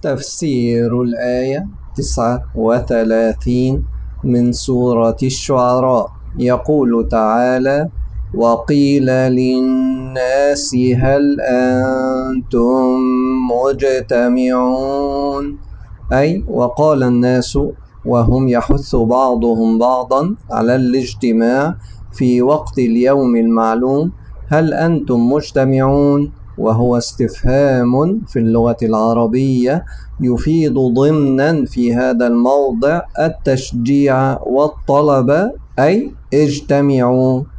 تفسير الآية 39 من سورة الشعراء. يقول تعالى: وقيل للناس هل أنتم مجتمعون، أي وقال الناس وهم يحث بعضهم بعضا على الاجتماع في وقت اليوم المعلوم: هل أنتم مجتمعون؟ وهو استفهام في اللغة العربية يفيد ضمنا في هذا الموضع التشجيع والطلب، أي اجتمعوا.